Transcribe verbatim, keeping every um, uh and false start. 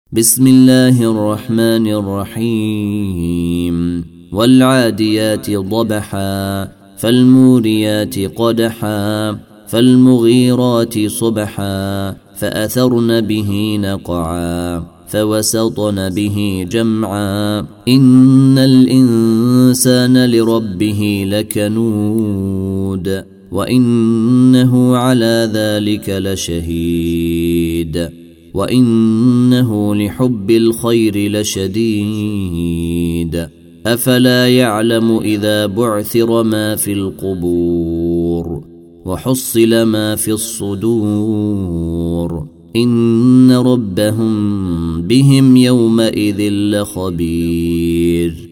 بسم الله الرحمن الرحيم والعاديات ضبحا فالموريات قدحا فالمغيرات صبحا فأثرن به نقعا فوسطن به جمعا إن الإنسان لربه لكنود وإنه على ذلك لشهيد وإنه لحب الخير لشديد أفلا يعلم إذا بعثر ما في القبور وحصل ما في الصدور إن ربهم بهم يومئذ لخبير